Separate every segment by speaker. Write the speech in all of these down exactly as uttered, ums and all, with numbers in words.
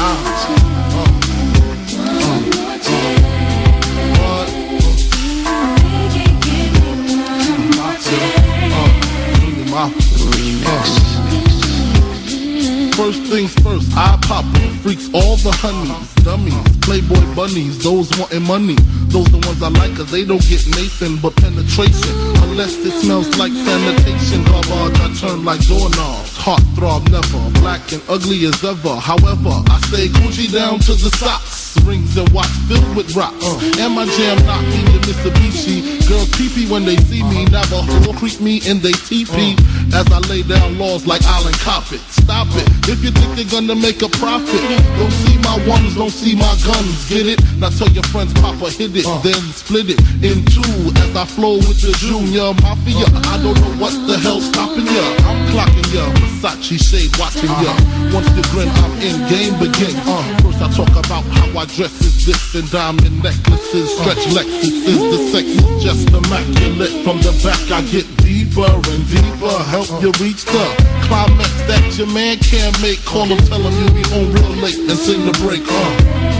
Speaker 1: First things first, I pop freaks, all the honeys, dummies, playboy bunnies, those wanting money. Those the ones I like, cause they don't get Nathan but penetration. Unless it smells like sanitation. Garbage, I turn like doorknobs. Heart throb never, black and ugly as ever. However, I stay Gucci down to the socks. Rings and watch filled with rocks. Uh, and my jam knocking the Mitsubishi. Girls pee-pee when they see me. Navajo creep me in they teepee. As I lay down laws like Island Coppet. Stop it, if you think they're gonna make a profit. Don't see my ones, don't see my guns. Get it? Now tell your friends Papa hit it, uh. then split it in two. As I flow with the Junior Mafia. I don't know what the hell's stopping ya. I'm clocking ya, Versace shade watching ya. Once you grin, I'm in, game begin. uh. First I talk about how I dress is this and diamond necklaces. Stretch Lexuses, the sex is just immaculate. From the back I get deeper and deeper. Help you reach the climax that your man can't make. Call him, tell him you be home real late and sing the break. uh.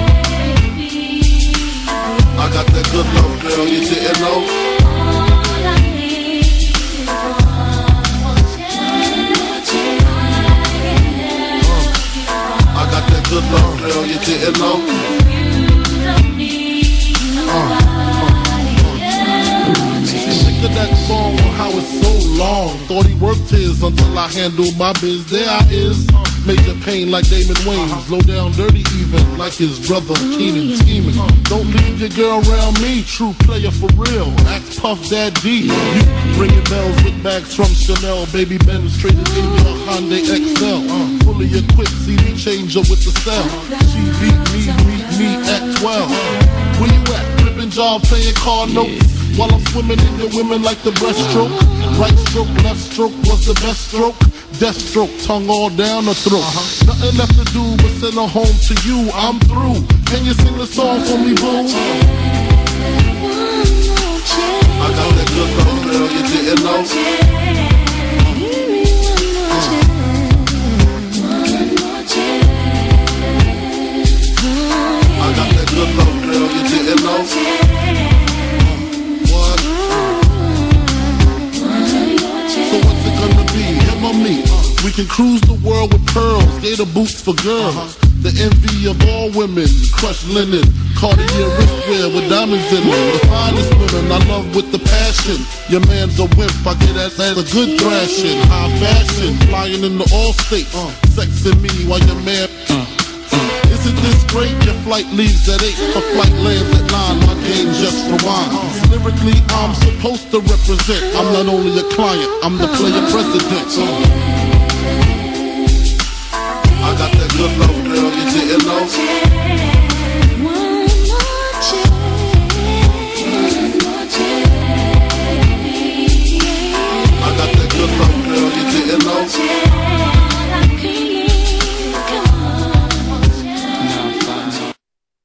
Speaker 1: I got that good love, girl, you didn't know. uh. I got that good love, girl, you didn't know. uh. Look at that song, how it's so long. Thought he worked his until I handled my biz. There I is, major pain like Damon Wayans. Low down dirty even, like his brother Keenan Teeman. Don't leave your girl around me, true player for real. Ask Puff Daddy. You ringing bells with bags from Chanel. Baby Benz traded in your Hyundai X L. uh, Fully equipped C D changer with the cell. She beat me, meet me at twelve. Where you at? Ripping job, paying car notes. While I'm swimming in your women like the breaststroke. Right stroke, left stroke was the best stroke. Death stroke, tongue all down the throat. uh-huh. Nothing left to do but send her home to you. I'm through. Can you sing the song for me, boo? I got that good love, girl, you didn't know. I got that good love, girl, you didn't know. Me. We can cruise the world with pearls, gator boots for girls. Uh-huh. The envy of all women, crushed linen, Cartier wristwear with diamonds in them. The finest women I love with the passion. Your man's a wimp, I get that as a good thrashing. High fashion, flying in the all states, uh. sexing me while your man. Uh. Isn't this great? Your flight leaves at eight, her flight lands at nine. My game just rewind. Lyrically, I'm supposed to represent. I'm not only a client, I'm the player president.